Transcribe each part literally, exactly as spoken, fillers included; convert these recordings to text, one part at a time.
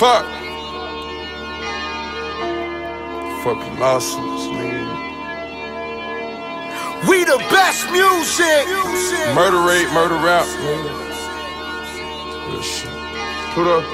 Fuck. Fucking lawsuits, nigga. We the best music. Murder rate, murder rap, nigga. Real shit. Put up.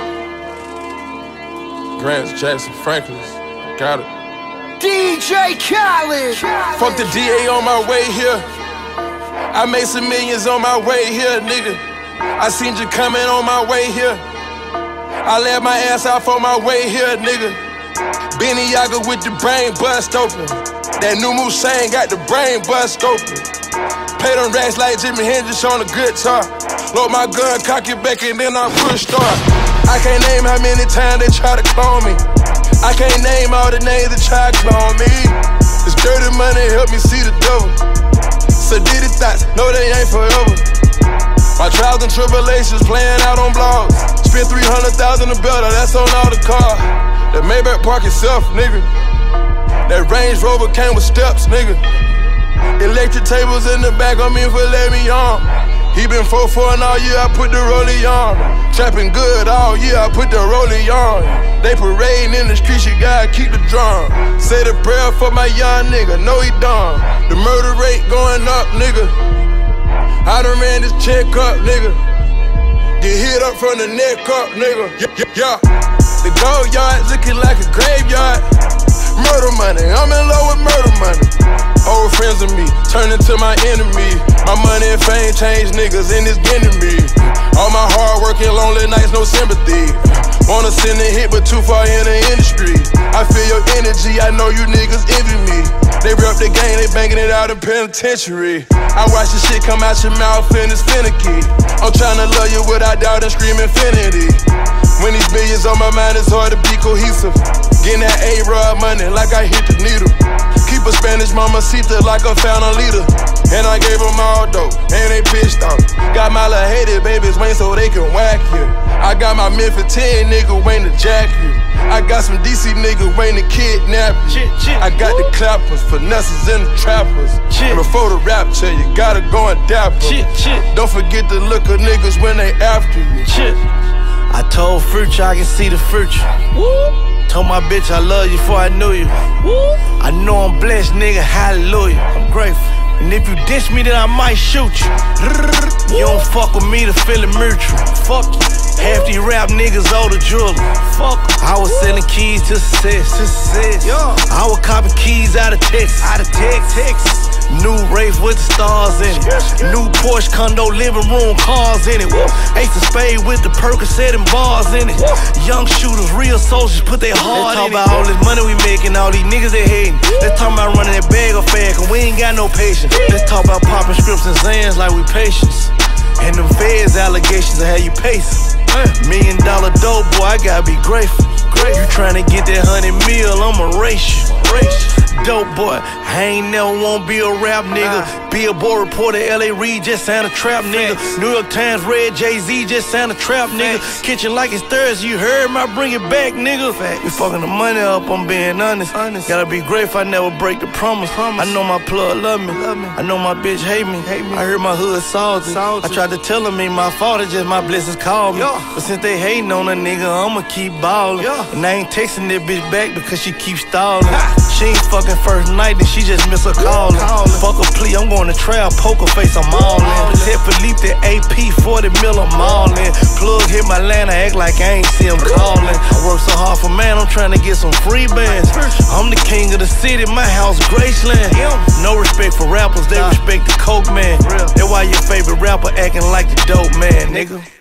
Grants, Jackson, Franklin's. Got it. D J Khaled. Fuck the D A on my way here. I made some millions on my way here, nigga. I seen you coming on my way here. I let my ass out for my way here, nigga. Benny Yaga with the brain bust open. That new Musain got the brain bust open. Pay them racks like Jimi Hendrix on a guitar. Load my gun, cock it back, and then I push start. I can't name how many times they try to clone me. I can't name all the names that try to clone me. It's dirty money, help me see the devil. Sedated thoughts, no they ain't forever. My trials and tribulations playing out on blogs. Spent three hundred thousand a better, that's on all the cars. That Maybach park itself, nigga. That Range Rover came with steps, nigga. Electric tables in the back on me for let me on. He been four four and all year, I put the rollie on. Trapping good all year, I put the rollie on. They parading in the streets, you gotta keep the drum. Say the prayer for my young nigga, no he done. The murder rate going up, nigga. I done ran this check up, nigga. Get hit up from the neck up, nigga. Yeah, yeah. The gold yard looking like a graveyard. Murder money, I'm in love with murder money. Old friends of me, turn into my enemy. My money and fame change niggas, and it's getting me. All my hard working, lonely nights, no sympathy. Wanna send a hit, but too far in the industry. I feel your energy, I know you niggas envy me. They rep the game, they banging it out in penitentiary. I watch the shit come out your mouth and it's finicky. I'm tryna love you without doubt and scream infinity. When these billions on my mind, it's hard to be cohesive. Getting that A-Rod money like I hit the needle. Keep a Spanish mamacita like I found a leader. And I gave them all dope, and they pissed off. Got my little hated babies waiting so they can whack you. I got my Memphis ten nigga waiting to jack you. I got some D C niggas waiting to kidnap you. I got the clappers, finesses, and the trappers. And before the rapture, you gotta go and dap them. Don't forget to look at niggas when they after you. I told Future I can see the future. Told my bitch I love you before I knew you. I know I'm blessed, nigga, hallelujah. I'm grateful. And if you diss me, then I might shoot you. You don't fuck with me, the feeling mutual. Fuck you. Half these rap niggas owe the jewelry. Fuck em. I was selling keys to success. To success. Yeah. I was copping keys out of Texas. Out of Texas. Texas. New Wraith with the stars in it. New Porsche condo, living room, cars in it. Ace of Spade with the Percocet and bars in it. Young shooters, real soldiers, put their heart in it. Let's talk about all this money we making, all these niggas they hating. Let's talk about running that bag of fag, cause we ain't got no patience. Let's talk about popping scripts and Zans like we patience. And them feds allegations of how you pacing. Million dollar dope, boy, I gotta be grateful. You tryna get that hundred mil, I'ma race you. Dope boy, I ain't never wanna be a rap nigga. Billboard reporter, L A Reid just signed a trap nigga. New York Times read Jay-Z just signed a trap nigga. Kitchen like it's Thursday, you heard me, I bring it back nigga. We fucking the money up, I'm being honest. Gotta be grateful, I never break the promise. I know my plug love me, I know my bitch hate me. I heard my hood salty. I tried to tell them ain't my fault, it's just my blessings called me. But since they hating on a nigga, I'ma keep ballin'. And I ain't texting that bitch back because she keeps stalling. She ain't fucking first night, then she just miss her callin'. Fuck a plea, I'm going to trial, poker face, I'm all in. Tell Philippe that A P forty mil, I'm all in. Plug hit my land, I act like I ain't see him callin'. I work so hard for man, I'm trying to get some free bands. I'm the king of the city, my house Graceland. No respect for rappers, they respect the coke man. That's why your favorite rapper acting like the dope man, nigga.